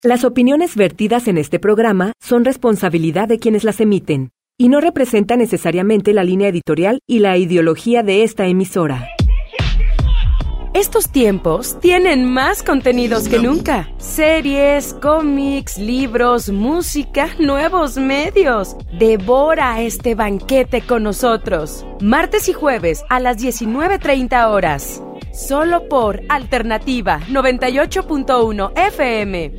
Las opiniones vertidas en este programa son responsabilidad de quienes las emiten y no representan necesariamente la línea editorial y la ideología de esta emisora. Estos tiempos tienen más contenidos que nunca. Series, cómics, libros, música, nuevos medios. Devora este banquete con nosotros. Martes y jueves a las 19:30 horas. Solo por Alternativa 98.1 FM.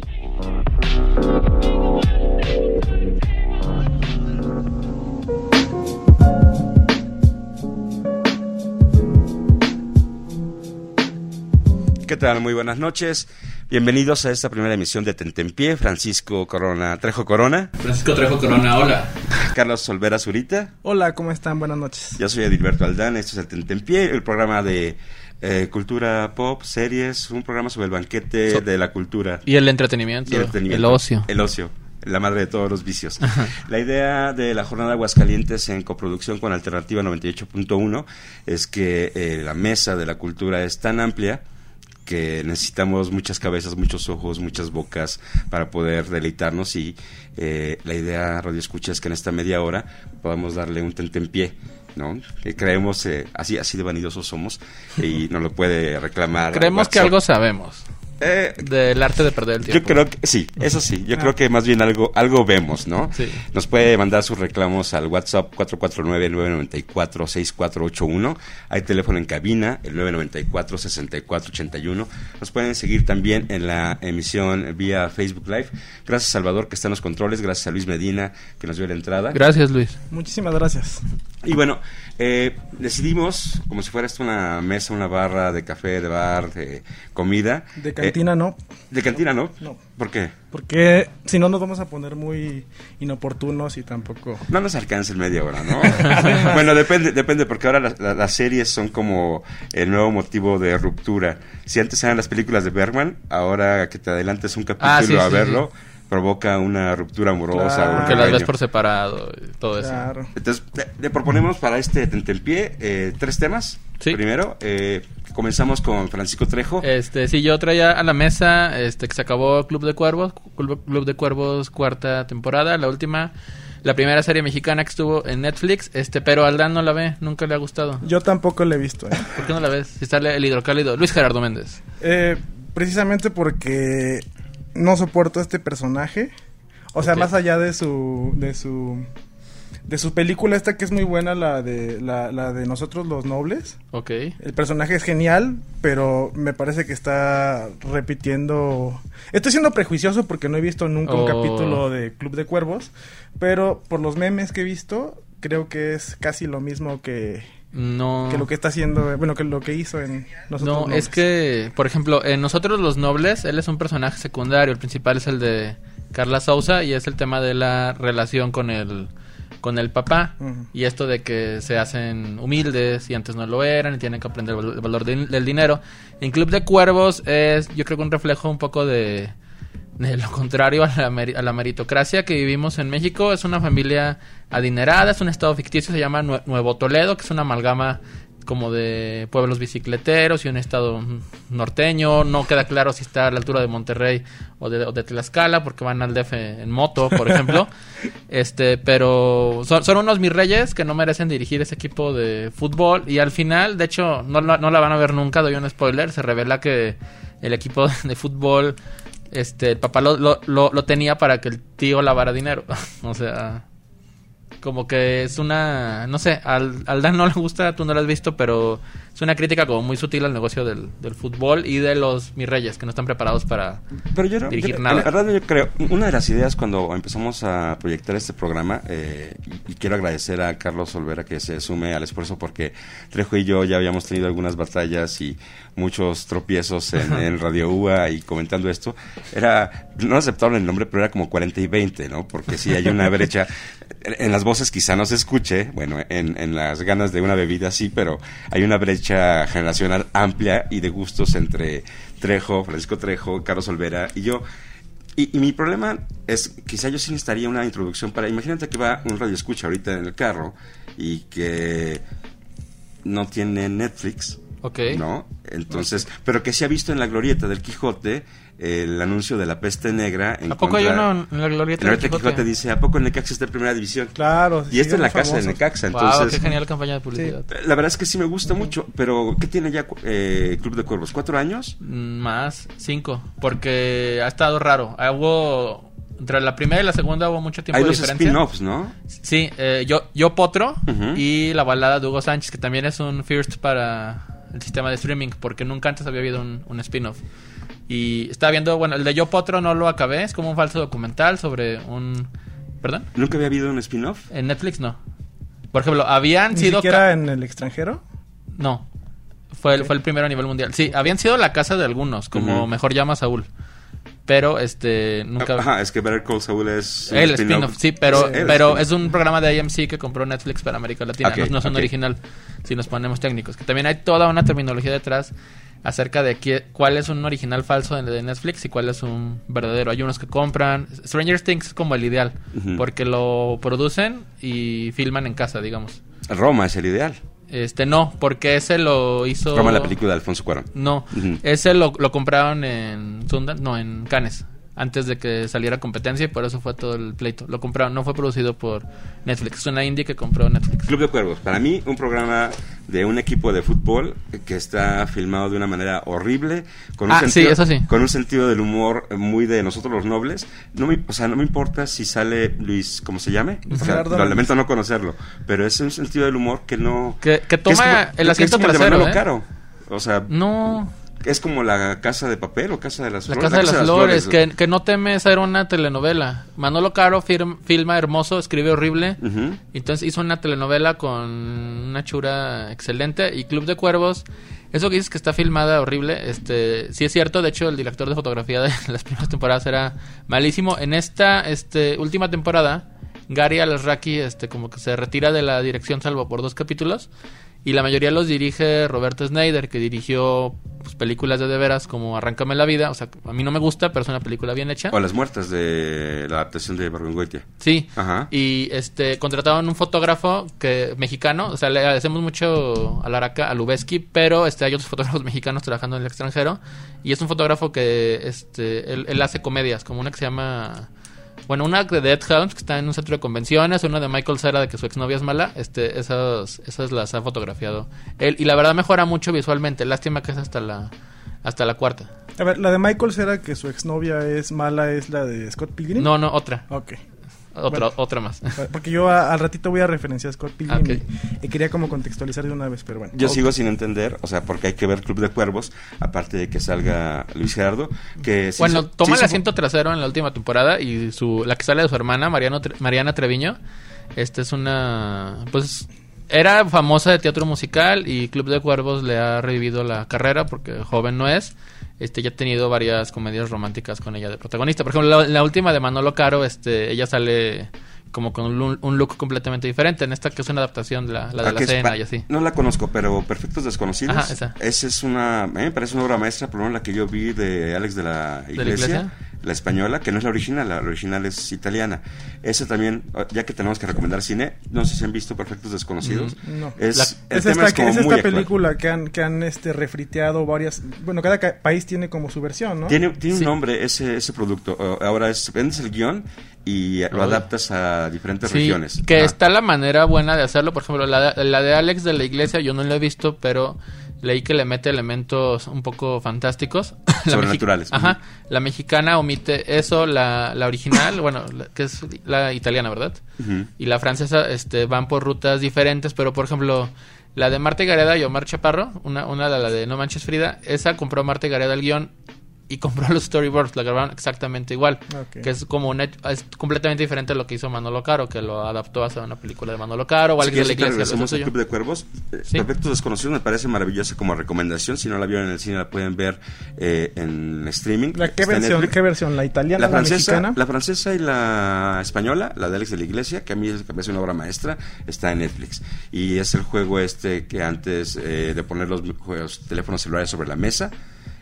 ¿Qué tal? Muy buenas noches. Bienvenidos a esta primera emisión de Tentempié. Francisco Trejo Corona, hola. Carlos Olvera Zurita. Hola, ¿cómo están? Buenas noches. Yo soy Edilberto Aldán, esto es el Tentempié, el programa de cultura pop, series, un programa sobre el banquete de la cultura. Y el entretenimiento, el ocio. El ocio. La madre de todos los vicios. La idea de la Jornada de Aguascalientes en coproducción con Alternativa 98.1 es que la mesa de la cultura es tan amplia que necesitamos muchas cabezas, muchos ojos, muchas bocas para poder deleitarnos y la idea, Radio Escucha, es que en esta media hora podamos darle un tentempié, ¿no? Que creemos, así de vanidosos somos y nos lo puede reclamar. Creemos que algo sabemos. Del arte de perder el tiempo. Yo creo que sí, eso sí. Yo creo que más bien algo vemos, ¿no? Sí. Nos puede mandar sus reclamos al WhatsApp 449-994-6481. Hay teléfono en cabina, el 994-6481. Nos pueden seguir también en la emisión vía Facebook Live. Gracias, Salvador, que está en los controles. Gracias a Luis Medina, que nos dio la entrada. Gracias, Luis. Muchísimas gracias. Y bueno, decidimos, como si fuera esto una mesa, una barra de café, de bar, de comida. De cantina no. ¿De cantina no? No. ¿Por qué? Porque si no nos vamos a poner muy inoportunos y tampoco... No nos alcanza el media hora, ¿no? Bueno, depende, porque ahora las series son como el nuevo motivo de ruptura. Si antes eran las películas de Bergman, ahora que te adelantes un capítulo a verlo... Sí. Provoca una ruptura amorosa. Claro. Porque las ves por separado y todo claro. eso. Entonces, le proponemos para este tentempié 3 temas. Sí. Primero, comenzamos con Francisco Trejo. Sí, yo traía a la mesa que se acabó Club de Cuervos, 4ª temporada, la primera serie mexicana que estuvo en Netflix, pero Aldán no la ve, nunca le ha gustado. Yo tampoco la he visto. ¿Por qué no la ves? Si sale el hidrocálido, Luis Gerardo Méndez. Precisamente porque no soporto a este personaje. O sea, más allá de su película esta que es muy buena, la de Nosotros los Nobles. Okay. El personaje es genial, pero me parece que está repitiendo... Estoy siendo prejuicioso porque no he visto nunca un capítulo de Club de Cuervos, pero por los memes que he visto, creo que es casi lo mismo que lo que está haciendo, bueno, que lo que hizo en Nosotros los Nobles. Es que, por ejemplo, en Nosotros los Nobles, él es un personaje secundario, el principal es el de Carla Souza y es el tema de la relación con el papá. Uh-huh. Y esto de que se hacen humildes y antes no lo eran y tienen que aprender el valor del dinero. En Club de Cuervos es, yo creo que un reflejo un poco de lo contrario a la meritocracia que vivimos en México. Es una familia adinerada, es un estado ficticio, se llama Nuevo Toledo, que es una amalgama como de pueblos bicicleteros y un estado norteño. No queda claro si está a la altura de Monterrey o de Tlaxcala, porque van al DF en moto, por ejemplo. Pero son unos mis reyes que no merecen dirigir ese equipo de fútbol. Y al final, de hecho, no la van a ver nunca, doy un spoiler, se revela que el equipo de fútbol, el papá lo tenía para que el tío lavara dinero. O sea, como que es una... No sé, al Dan no le gusta, tú no lo has visto, pero es una crítica como muy sutil al negocio del fútbol y de los mis reyes, que no están preparados para dirigir nada. La verdad, yo creo, una de las ideas cuando empezamos a proyectar este programa, y quiero agradecer a Carlos Olvera que se sume al esfuerzo, porque Trejo y yo ya habíamos tenido algunas batallas y muchos tropiezos en Radio UA y comentando esto. Era, no aceptaron el nombre, pero era como 40 y 20, ¿no? Porque sí hay una brecha. En las voces quizá no se escuche, bueno, en las ganas de una bebida sí, pero hay una brecha generacional amplia y de gustos entre Francisco Trejo, Carlos Olvera y yo. Y mi problema es, quizá yo sí necesitaría una introducción para... Imagínate que va un radioescucha ahorita en el carro y que no tiene Netflix, okay, ¿no? Entonces, pero que se ha visto en la glorieta del Quijote el anuncio de la peste negra. ¿A poco hay uno en la Glorieta del Quijote? Dice, ¿a poco el Necaxa está en primera división? Claro. Y esta es la casa de Necaxa, entonces... Wow, qué genial campaña de publicidad. Sí. La verdad es que sí me gusta mucho, pero ¿qué tiene ya Club de Cuervos? ¿4 años? Más, 5, porque ha estado raro. Hubo... Entre la primera y la segunda hubo mucho tiempo de diferencia. Hay dos spin-offs, ¿no? Sí, Yo Potro y la balada de Hugo Sánchez, que también es un first para el sistema de streaming, porque nunca antes había habido un spin-off. Y estaba viendo, bueno, el de Yo Potro no lo acabé, es como un falso documental sobre un... ¿Perdón? ¿Nunca había habido un spin-off? En Netflix no. Por ejemplo, habían sido... ¿Ni siquiera en el extranjero? No, fue el primero a nivel mundial. Sí, habían sido la casa de algunos, como Mejor Llama a Saúl. Pero nunca... Ajá, es que Better Call Saul es el spin-off, sí, pero es un programa de AMC que compró Netflix para América Latina. Okay, no es un original, si nos ponemos técnicos. Que también hay toda una terminología detrás acerca de cuál es un original falso de Netflix y cuál es un verdadero. Hay unos que compran... Stranger Things es como el ideal, porque lo producen y filman en casa, digamos. Roma es el ideal. No, porque ese lo hizo... Roma, la película de Alfonso Cuarón. No, ese lo compraron en Sundance, no, en Cannes, antes de que saliera competencia, y por eso fue todo el pleito. Lo compraron, no fue producido por Netflix, es una indie que compró Netflix. Club de Cuervos, para mí un programa de un equipo de fútbol que está filmado de una manera horrible, con un sentido del humor muy de nosotros los nobles. No me importa si sale Luis, ¿cómo se llame? Lo lamento no conocerlo, pero es un sentido del humor que no... Que toma el asiento trasero, Caro. O sea... No... ¿Es como La Casa de Papel o Casa de las Flores? La Casa de las Flores, que no teme ser una telenovela. Manolo Caro filma hermoso, escribe horrible. Entonces hizo una telenovela con una chura excelente. Y Club de Cuervos, eso que dices que está filmada horrible, sí es cierto. De hecho, el director de fotografía de las primeras temporadas era malísimo. En esta última temporada, Gary Alasraqui como que se retira de la dirección, salvo por 2 capítulos. Y la mayoría los dirige Roberto Schneider, que dirigió películas de veras como Arráncame la vida. O sea, a mí no me gusta, pero es una película bien hecha. O Las Muertas, de la adaptación de Bergogliotti. Sí. Ajá. Y contrataron un fotógrafo mexicano. O sea, le agradecemos mucho a Laraca, a Lubeski, pero hay otros fotógrafos mexicanos trabajando en el extranjero. Y es un fotógrafo que él hace comedias, como una que se llama... Bueno, una de Dead Hounds, que está en un centro de convenciones, una de Michael Cera, de que su exnovia es mala. Esas las ha fotografiado él. Y la verdad mejora mucho visualmente. Lástima que es hasta la cuarta. A ver, la de Michael Cera, que su exnovia es mala, ¿es la de Scott Pilgrim? No, otra. Ok. Otra más. Porque yo al ratito voy a referenciar a Scott Pilgrim y quería como contextualizar de una vez, pero bueno. Yo sigo sin entender, o sea, porque hay que ver Club de Cuervos, aparte de que salga Luis Gerardo, que... Toma el asiento trasero en la última temporada y la que sale de su hermana, Mariana Treviño, es una... Pues era famosa de teatro musical y Club de Cuervos le ha revivido la carrera porque joven no es. Ya ha tenido varias comedias románticas con ella de protagonista. Por ejemplo, la última de Manolo Caro, ella sale como con un look completamente diferente. En esta que es una adaptación de la de la cena y así. No la conozco, pero Perfectos Desconocidos. Ajá, esa. Esa es me parece una obra maestra, por lo menos la que yo vi de Alex de la Iglesia. La española, que no es la original es italiana. Esa también, ya que tenemos que recomendar cine, no sé si han visto Perfectos Desconocidos. No. Es esta película que han refriteado varias... Bueno, cada país tiene como su versión, ¿no? Tiene un nombre ese producto. Ahora vendes el guión y lo adaptas a diferentes regiones. Que está la manera buena de hacerlo. Por ejemplo, la de Alex de la Iglesia, yo no la he visto, pero... Leí que le mete elementos un poco fantásticos. Sobrenaturales. Ajá. La mexicana omite eso, la original, que es la italiana, ¿verdad? Y la francesa van por rutas diferentes, pero por ejemplo, la de Marta y Gareda y Omar Chaparro, una de la de No Manches Frida, esa compró Marta y Gareda el guión y compró los storyboards, la grabaron exactamente igual, que es como es completamente diferente a lo que hizo Manolo Caro, que lo adaptó a hacer una película de Manolo Caro o Alex de la Iglesia. Regresamos al Club de Cuervos. Perfectos Desconocidos me parece maravillosa como recomendación. Si no la vieron en el cine, la pueden ver en streaming. ¿Qué versión? ¿La italiana, la mexicana? La francesa y la española, la de Alex de la Iglesia, que a mí me parece una obra maestra, está en Netflix. Y es el juego que antes de poner los teléfonos celulares sobre la mesa,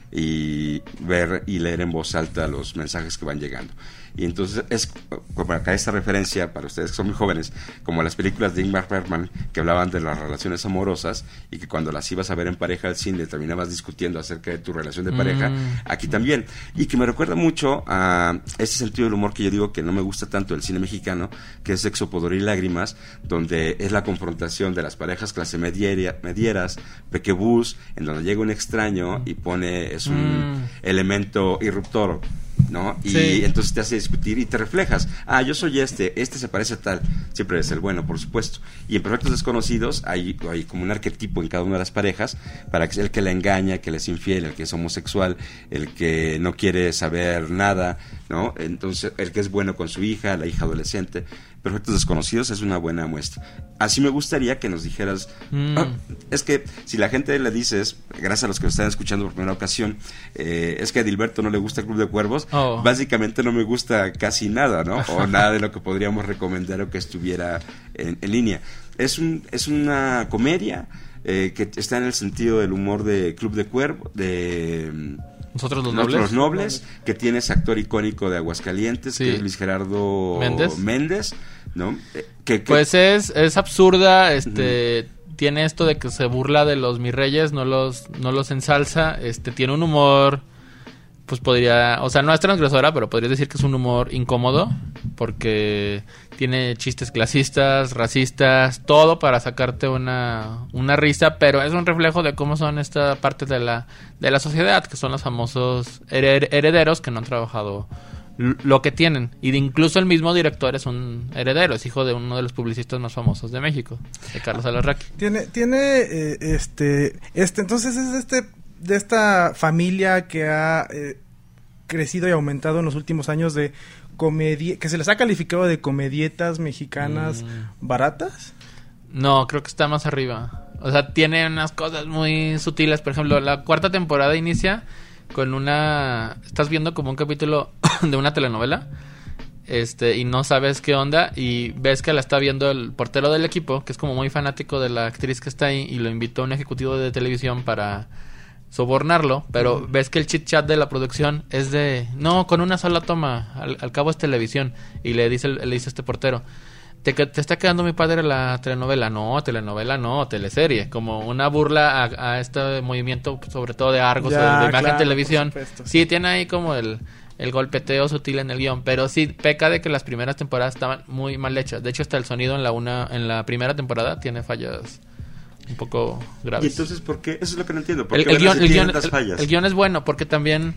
y ver y leer en voz alta los mensajes que van llegando. Y entonces es como acá esta referencia para ustedes que son muy jóvenes, como las películas de Ingmar Bergman que hablaban de las relaciones amorosas y que cuando las ibas a ver en pareja al cine terminabas discutiendo acerca de tu relación de pareja, aquí también, y que me recuerda mucho a ese sentido del humor que yo digo que no me gusta tanto del cine mexicano, que es Sexo, Pudor y Lágrimas, donde es la confrontación de las parejas clase medieras, pequebús, en donde llega un extraño y es un elemento irruptor, ¿no? Y sí. Entonces te hace discutir y te reflejas. Yo soy este se parece a tal. Siempre es el bueno, por supuesto. Y en Perfectos Desconocidos hay como un arquetipo en cada una de las parejas, para que el que la engaña, el que le es infiel, el que es homosexual, el que no quiere saber nada, ¿no? Entonces, el que es bueno con su hija, la hija adolescente. Perfectos Desconocidos es una buena muestra. Así me gustaría que nos dijeras, es que si la gente le dices, gracias a los que nos están escuchando por primera ocasión, es que a Edilberto no le gusta el Club de Cuervos, básicamente no me gusta casi nada, ¿no? O nada de lo que podríamos recomendar o que estuviera en línea. Es una comedia que está en el sentido del humor de Club de Cuervos, de Nosotros los Nobles, que tiene ese actor icónico de Aguascalientes, que es Luis Gerardo Méndez, ¿no? Pues es absurda, tiene esto de que se burla de los mis reyes, no los ensalza, tiene un humor, pues podría, o sea, no es transgresora, pero podría decir que es un humor incómodo, porque tiene chistes clasistas, racistas, todo para sacarte una risa, pero es un reflejo de cómo son esta parte de la sociedad, que son los famosos herederos que no han trabajado lo que tienen, y incluso el mismo director es un heredero, es hijo de uno de los publicistas más famosos de México, de Carlos Alarraqui. Entonces es de esta familia que ha crecido y aumentado en los últimos años, de comedia, que se les ha calificado de comedietas mexicanas baratas. No, creo que está más arriba. O sea, tiene unas cosas muy sutiles. Por ejemplo, la 4ª temporada inicia con estás viendo como un capítulo de una telenovela, y no sabes qué onda, y ves que la está viendo el portero del equipo, que es como muy fanático de la actriz que está ahí, y lo invitó a un ejecutivo de televisión para sobornarlo, pero ves que el chit chat de la producción es no, con una sola toma, al cabo es televisión, y le dice este portero, ¿te está quedando muy padre la telenovela? No, telenovela no, teleserie, como una burla a este movimiento, sobre todo de Argos, de imagen televisión. Sí, tiene ahí como el golpeteo sutil en el guión, pero sí peca de que las primeras temporadas estaban muy mal hechas. De hecho, hasta el sonido en la primera temporada tiene fallas un poco graves. ¿Y entonces por qué? Eso es lo que no entiendo. ¿Por qué el guión es bueno? Porque también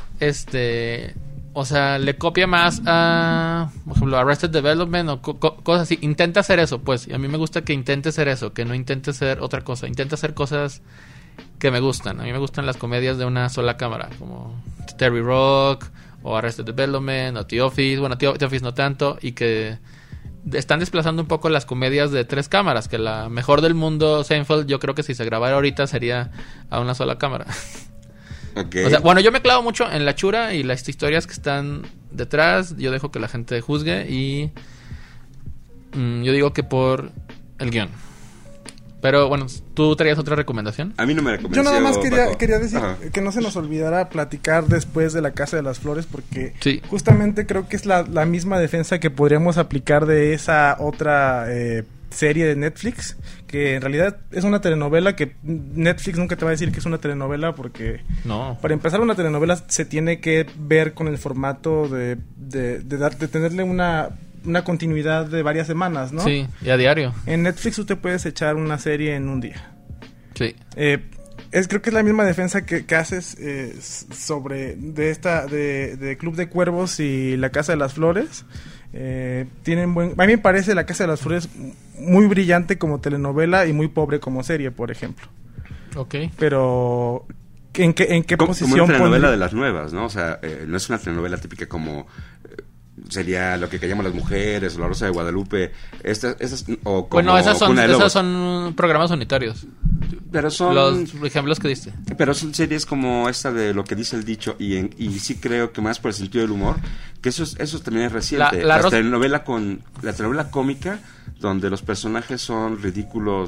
o sea, le copia más a, por ejemplo, Arrested Development o cosas así. Intenta hacer eso, pues. Y a mí me gusta que intente hacer eso, que no intente hacer otra cosa. Intenta hacer cosas que me gustan. A mí me gustan las comedias de una sola cámara, como Terry Rock o Arrested Development o The Office. Bueno, The Office no tanto. Y que están desplazando un poco las comedias de 3 cámaras, que la mejor del mundo, Seinfeld, yo creo que si se grabara ahorita sería a una sola cámara. Okay. O sea, bueno, yo me clavo mucho en la chura y las historias que están detrás. Yo dejo que la gente juzgue y yo digo que por el guión. Pero bueno, ¿tú traías otra recomendación? A mí no me Yo convenció. nada más quería decir que no se nos olvidara platicar después de La Casa de las Flores, porque justamente creo que es la misma defensa que podríamos aplicar de esa otra serie de Netflix, que en realidad es una telenovela, que Netflix nunca te va a decir que es una telenovela, porque para empezar, una telenovela se tiene que ver con el formato de tenerle una continuidad de varias semanas, ¿no? Sí, y a diario. En Netflix tú te puedes echar una serie en un día. Sí. Creo que es la misma defensa que haces sobre de Club de Cuervos y La Casa de las Flores. Tienen a mí me parece La Casa de las Flores muy brillante como telenovela y muy pobre como serie, por ejemplo. Okay. Pero ¿en qué posición? Como una telenovela de las nuevas, ¿no? O sea, no es una telenovela típica como sería lo que callamos las mujeres o La Rosa de Guadalupe. Esas o como bueno, esas son programas unitarios. Pero son los ejemplos que diste. Pero son series como esta de Lo que dice el dicho, y sí creo que más por el sentido del humor, que eso también es reciente. La telenovela cómica, donde los personajes son ridículos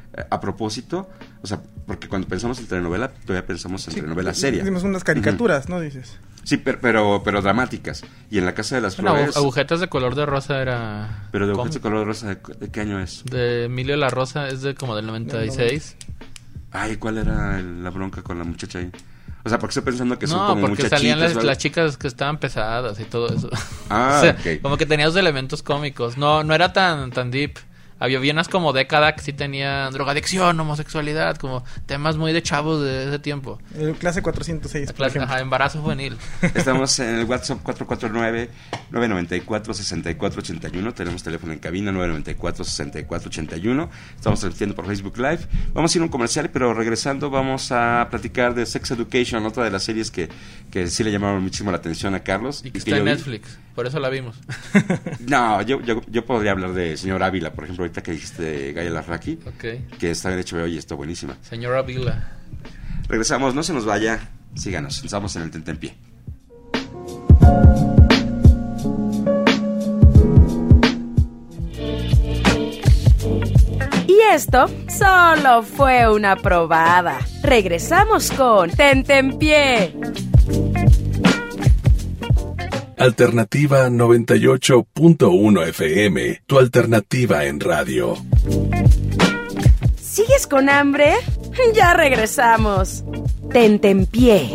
a propósito, o sea, porque cuando pensamos en telenovela, todavía pensamos en telenovela seria. Hicimos unas caricaturas, ¿no? Dices. Sí, pero dramáticas. Y en La Casa de las Flores... Agujetas de color de rosa era... Pero de Agujetas de color de rosa, ¿de qué año es? De Emilio La Rosa, es de como del 96. Ay, ¿cuál era la bronca con la muchacha ahí? O sea, porque estoy pensando que son como muchachitas. No, porque salían las chicas que estaban pesadas y todo eso. Ah, o sea, okay. Como que tenía esos elementos cómicos. No era tan deep. Había unas como década que sí tenían drogadicción, homosexualidad, como temas muy de chavos de ese tiempo. El clase 406, por ejemplo. Embarazo juvenil. Estamos en el WhatsApp 449-994-6481. Tenemos teléfono en cabina 994-6481. Estamos transmitiendo por Facebook Live. Vamos a ir a un comercial, pero regresando vamos a platicar de Sex Education, otra de las series que sí le llamaron muchísimo la atención a Carlos. Y que está en Netflix, por eso la vimos. No, yo podría hablar de Señor Ávila, por ejemplo, ahorita que dijiste Gaia Larraqui, que está en HBO y está buenísima. Señor Ávila. Regresamos, no se nos vaya, síganos, estamos en el Tentempié. Y esto solo fue una probada. Regresamos con Tentempié. Alternativa 98.1 FM, tu alternativa en radio. ¿Sigues con hambre? Ya regresamos. Tentempié.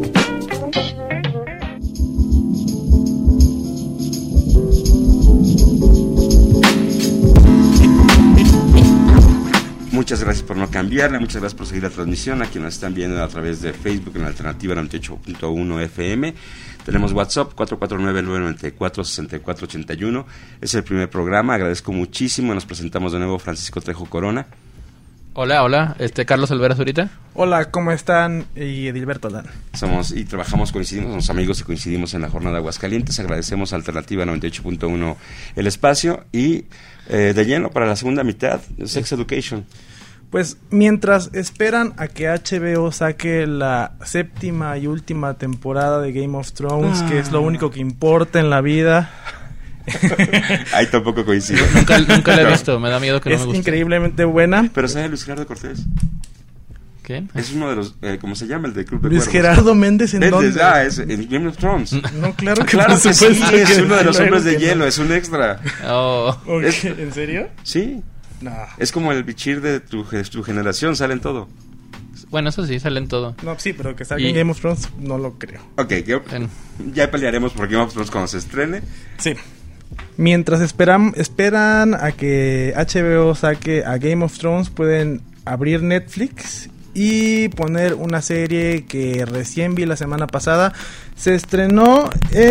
Muchas gracias por no cambiarle, muchas gracias por seguir la transmisión a quienes nos están viendo a través de Facebook en Alternativa 98.1 FM. Tenemos WhatsApp 449-994-6481. Es el primer programa, agradezco muchísimo. Nos presentamos de nuevo, Francisco Trejo Corona. Hola, Carlos Olvera Zurita. Hola, ¿cómo están? Y Edilberto Dan. Somos y trabajamos, coincidimos, somos amigos y coincidimos en la jornada de Aguascalientes. Agradecemos a Alternativa 98.1 el espacio y de lleno para la segunda mitad, Sex Education. Pues mientras esperan a que HBO saque la 7ª y última temporada de Game of Thrones, que es lo único que importa en la vida. Ahí tampoco coincido. Nunca la he visto, me da miedo que no me guste. Es increíblemente buena. Pero ¿sabe Luis Gerardo Cortés? ¿Quién? Es uno de los, ¿cómo se llama? El de Club de Luis Cuervos. Gerardo Méndez, ¿en dónde? Es en Game of Thrones. No, claro que Claro que sí, es uno de los hombres de no. hielo, es un extra. Oh. Okay. ¿En serio? Sí. No. Es como el bichir de tu generación, sale en todo. Bueno, eso sí, salen todo. No, sí, pero que salga en Game of Thrones no lo creo. Ok, ya pelearemos por Game of Thrones cuando se estrene. Sí. Mientras esperan a que HBO saque a Game of Thrones, pueden abrir Netflix y poner una serie que recién vi la semana pasada. Se estrenó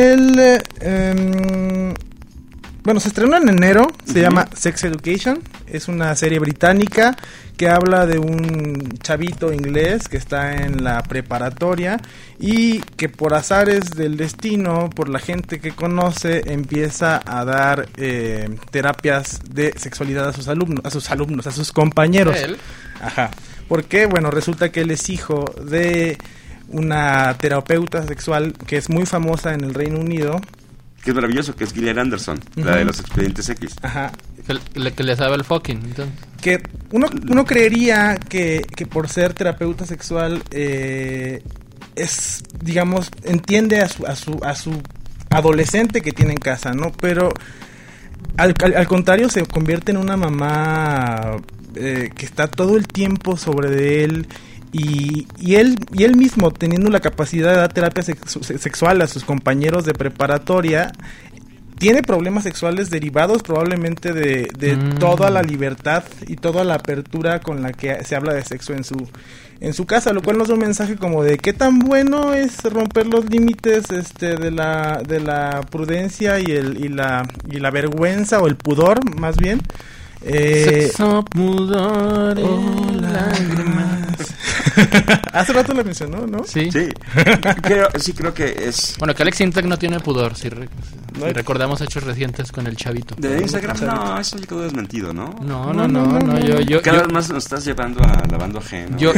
se estrenó en enero, se llama Sex Education, es una serie británica que habla de un chavito inglés que está en la preparatoria y que por azares del destino, por la gente que conoce, empieza a dar terapias de sexualidad a sus alumnos, a sus compañeros. ¿Él? Ajá. Porque, bueno, resulta que él es hijo de una terapeuta sexual que es muy famosa en el Reino Unido. Que es maravilloso, que es Gillian Anderson, la de los Expedientes X. Ajá. Que le sabe el fucking, entonces. Que uno creería que por ser terapeuta sexual es, digamos, entiende a su adolescente que tiene en casa, ¿no? Pero al contrario se convierte en una mamá que está todo el tiempo sobre de él. Y él mismo, teniendo la capacidad de dar terapia sexual a sus compañeros de preparatoria, tiene problemas sexuales derivados probablemente de toda la libertad y toda la apertura con la que se habla de sexo en su casa, lo cual nos da un mensaje como de qué tan bueno es romper los límites de la prudencia y la vergüenza o el pudor, más bien. Sexo, pudor y lágrimas. Hace rato lo mencionó, ¿no? Sí. Sí. Creo que es... Bueno, que Alex Intec no tiene pudor, sí. Y recordamos hechos recientes con el chavito. De Instagram, no, eso ya quedó desmentido, ¿no? No, yo cada vez más nos estás llevando a lavando ajeno. Yo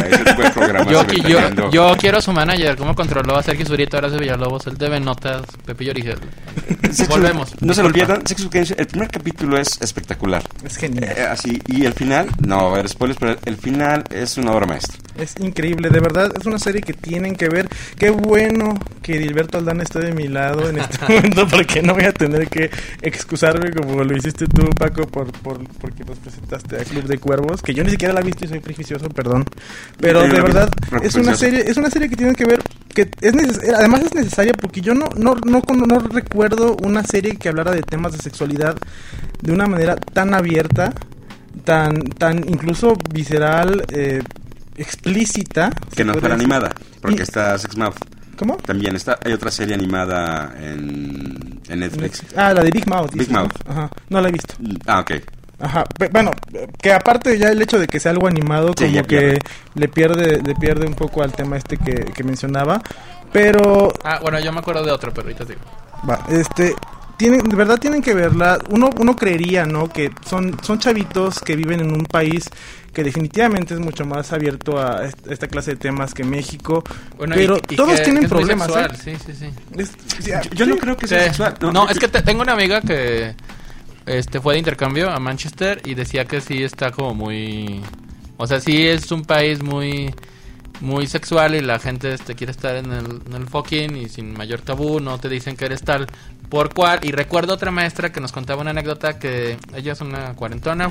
Yo quiero su manager, cómo controló a Sergio Zurita, Horacio Villalobos, el TV Notas, Pepillo Origel. Volvemos. No se lo pierdan, Sex Education, el primer capítulo es espectacular. Es genial. Así, y el final, no, a ver, spoilers, pero el final es una obra maestra. Es increíble, de verdad, es una serie que tienen que ver. Qué bueno que Dilberto Aldana esté de mi lado en este momento, porque no voy a tener que excusarme como lo hiciste tú, Paco, porque nos presentaste a Club de Cuervos, que yo ni siquiera la he visto y soy prejuicioso, perdón. Pero de verdad, es una serie que tienen que ver, que además es necesaria, porque yo no recuerdo una serie que hablara de temas de sexualidad de una manera tan abierta, tan incluso visceral, explícita. Que no fuera animada, porque está Sex Mouth. ¿Cómo? También hay otra serie animada en Netflix. Ah, la de Big Mouth. Big Mouth. Ajá, no la he visto. Ah, ok. Ajá, bueno, que aparte ya el hecho de que sea algo animado, como sí, que le pierde un poco al tema que mencionaba, pero... Ah, bueno, yo me acuerdo de otro, pero ahorita digo. Va, de verdad tienen que verla. Uno creería, ¿no? Que son chavitos que viven en un país que definitivamente es mucho más abierto a esta clase de temas que México, bueno, pero todos tienen problemas. Sí. Yo no creo que sea sexual. No, es que tengo una amiga que fue de intercambio a Manchester y decía que sí está como muy... O sea, sí es un país muy sexual y la gente quiere estar en el fucking y sin mayor tabú, no te dicen que eres tal por cual. Y recuerdo otra maestra que nos contaba una anécdota que ella es una cuarentona,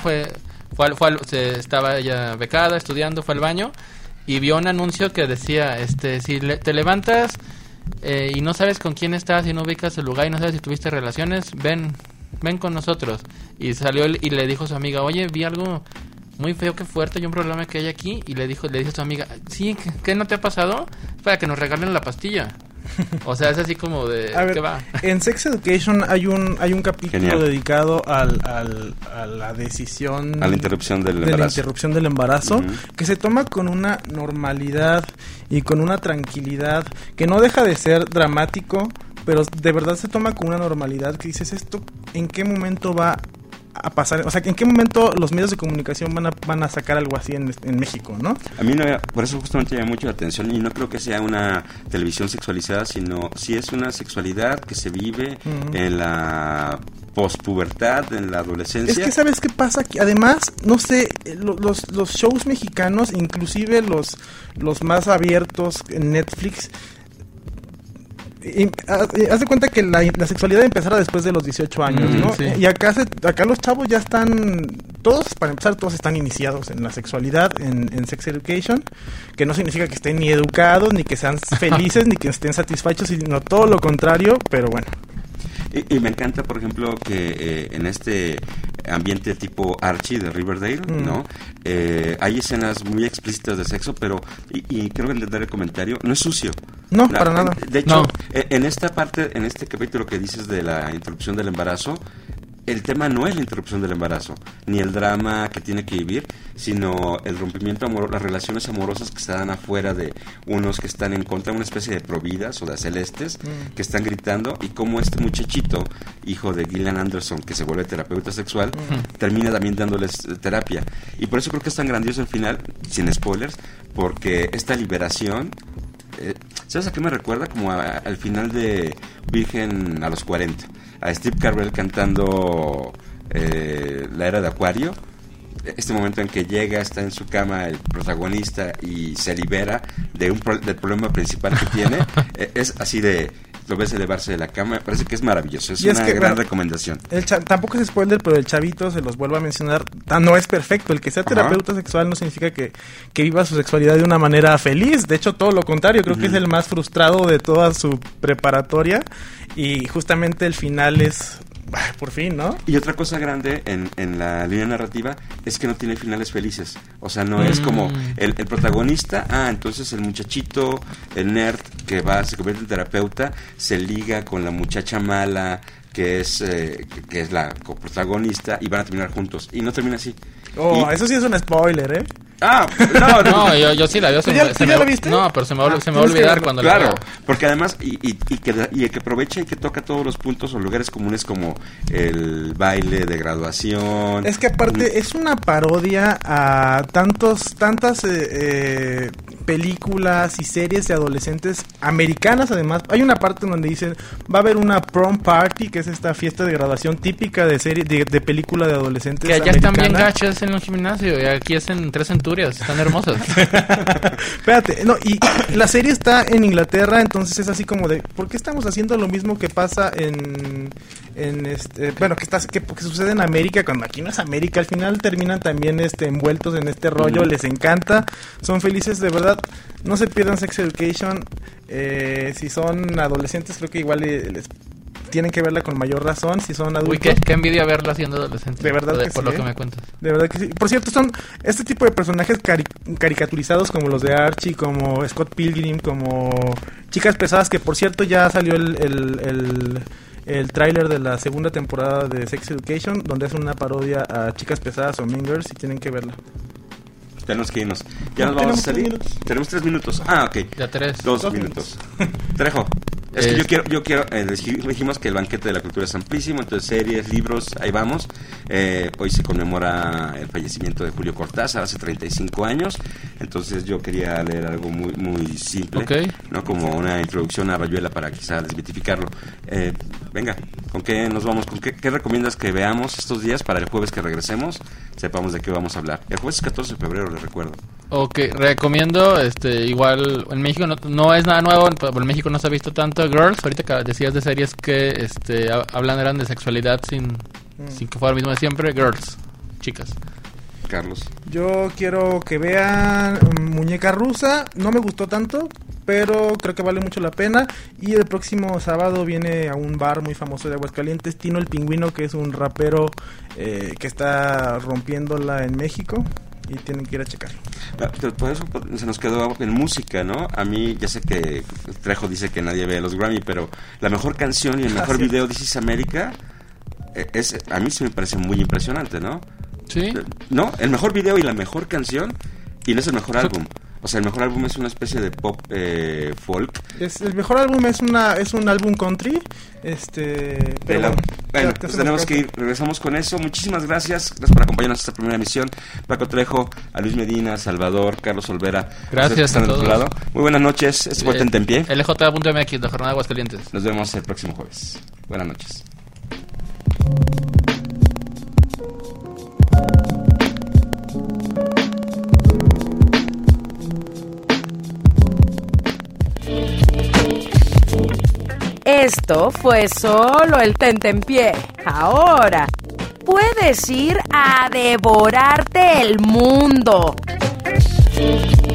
estaba ella becada, estudiando, fue al baño y vio un anuncio que decía, si te levantas y no sabes con quién estás y no ubicas el lugar y no sabes si tuviste relaciones, ven con nosotros. Y salió y le dijo a su amiga, oye, vi algo muy feo, qué fuerte, hay un problema que hay aquí. Y le dijo a su amiga, sí, ¿qué no te ha pasado? Para que nos regalen la pastilla. O sea, es así como de... A ver, ¿qué va? En Sex Education hay un capítulo Genial. Dedicado a la decisión... A la interrupción del embarazo. De la interrupción del embarazo, que se toma con una normalidad y con una tranquilidad que no deja de ser dramático, pero de verdad se toma con una normalidad que dices, ¿esto en qué momento va a pasar? O sea, ¿en qué momento los medios de comunicación van a sacar algo así en México, no? A mí por eso justamente me llama mucho la atención y no creo que sea una televisión sexualizada, sino sí es una sexualidad que se vive en la pospubertad, en la adolescencia. Es que ¿sabes qué pasa? Que además, no sé, los shows mexicanos, inclusive los más abiertos en Netflix, haz de cuenta que la sexualidad empezará después de los 18 años, ¿no? Sí. Y acá los chavos ya están, para empezar, todos están iniciados en la sexualidad, en Sex Education, que no significa que estén ni educados, ni que sean felices, ni que estén satisfechos, sino todo lo contrario, pero bueno. Y me encanta, por ejemplo, que en este ambiente tipo Archie de Riverdale, ¿no? Hay escenas muy explícitas de sexo, pero, y creo que entender el comentario, no es sucio. No, para nada. De hecho, en esta parte, en este capítulo que dices de la interrupción del embarazo, el tema no es la interrupción del embarazo, ni el drama que tiene que vivir, sino el rompimiento amoroso, las relaciones amorosas que se dan afuera de unos que están en contra de una especie de providas o de celestes, que están gritando, y cómo este muchachito, hijo de Gillian Anderson, que se vuelve terapeuta sexual, termina también dándoles terapia. Y por eso creo que es tan grandioso el final, sin spoilers, porque esta liberación... ¿sabes a qué me recuerda? Como al final de Virgen a los 40, a Steve Carell cantando La Era de Acuario. Este momento en que llega, está en su cama el protagonista y se libera del problema principal que tiene. Es así de... Lo ves elevarse de la cama, me parece que es maravilloso, es una gran recomendación. Tampoco es spoiler, pero el chavito, se los vuelvo a mencionar, no es perfecto. El que sea terapeuta sexual no significa que viva su sexualidad de una manera feliz. De hecho, todo lo contrario, creo que es el más frustrado de toda su preparatoria. Y justamente el final es... por fin, ¿no? Y otra cosa grande en la línea narrativa es que no tiene finales felices. O sea, no es como el protagonista, entonces el muchachito, el nerd que se convierte en terapeuta, se liga con la muchacha mala que es la coprotagonista y van a terminar juntos. Y no termina así. Eso sí es un spoiler, ¿eh? No, yo sí la veo. ¿Tú ya la viste? No, pero se me va a olvidar cuando la veo. Claro, porque además, y que aprovecha y que toca todos los puntos o lugares comunes como el baile de graduación. Es que aparte es una parodia a tantas películas y series de adolescentes americanas. Además, hay una parte donde dicen va a haber una prom party, que es esta fiesta de graduación típica de serie de película de adolescentes. Que allá están bien gachas en el gimnasio y aquí es en 3 centurias, están hermosas. Espérate, no, y la serie está en Inglaterra, entonces es así como de ¿por qué estamos haciendo lo mismo que pasa que sucede en América cuando aquí no es América? Al final terminan también envueltos en este rollo, les encanta, son felices de verdad. No se pierdan Sex Education. Si son adolescentes, creo que igual les tienen que verla con mayor razón. Si son adultos... Uy, qué envidia verla siendo adolescente. De verdad que por sí, lo que me cuentas. De verdad que sí. Por cierto, son este tipo de personajes caricaturizados como los de Archie, como Scott Pilgrim, como Chicas Pesadas, que por cierto ya salió el tráiler de la segunda temporada de Sex Education, donde es una parodia a Chicas Pesadas o Mean Girls, y tienen que verla. Tenemos que irnos. Ya nos vamos a salir. Tenemos 3 minutos. Ok. Ya 3. 2 minutos. Trejo. Es que yo quiero dijimos que el banquete de la cultura es amplísimo, entonces series, libros, ahí vamos. Hoy se conmemora el fallecimiento de Julio Cortázar hace 35 años, entonces yo quería leer algo muy muy simple, ¿no? Como una introducción a Rayuela para quizá desmitificarlo. Venga, ¿con qué nos vamos? ¿Con qué recomiendas que veamos estos días para el jueves que regresemos? Sepamos de qué vamos a hablar. El jueves es 14 de febrero, les recuerdo. Ok, recomiendo, igual en México no es nada nuevo, en México no se ha visto tanto Girls. Ahorita que decías de series que eran de sexualidad sin que fuera lo mismo de siempre. Girls, chicas. Carlos. Yo quiero que vean Muñeca Rusa. No me gustó tanto, pero creo que vale mucho la pena. Y el próximo sábado viene a un bar muy famoso de Aguascalientes, Tino el Pingüino, que es un rapero que está rompiéndola en México. Y tienen que ir a checarlo. Por eso se nos quedó en música, ¿no? A mí, ya sé que Trejo dice que nadie ve los Grammy, pero la mejor canción y el mejor video de This is America a mí sí me parece muy impresionante, ¿no? Sí. ¿No? El mejor video y la mejor canción, y no es el mejor álbum. O sea, el mejor álbum es una especie de pop folk. El mejor álbum es un álbum country. Bueno, pues tenemos que ir. Regresamos con eso. Muchísimas gracias. Gracias por acompañarnos en esta primera emisión. Paco Trejo, a Luis Medina, Salvador, Carlos Olvera. Gracias a todos. Otro lado. Muy buenas noches. Este fue Tentempié. LJ.mx, la jornada de Aguascalientes. Nos vemos el próximo jueves. Buenas noches. Esto fue solo el Tentempié. Ahora puedes ir a devorarte el mundo.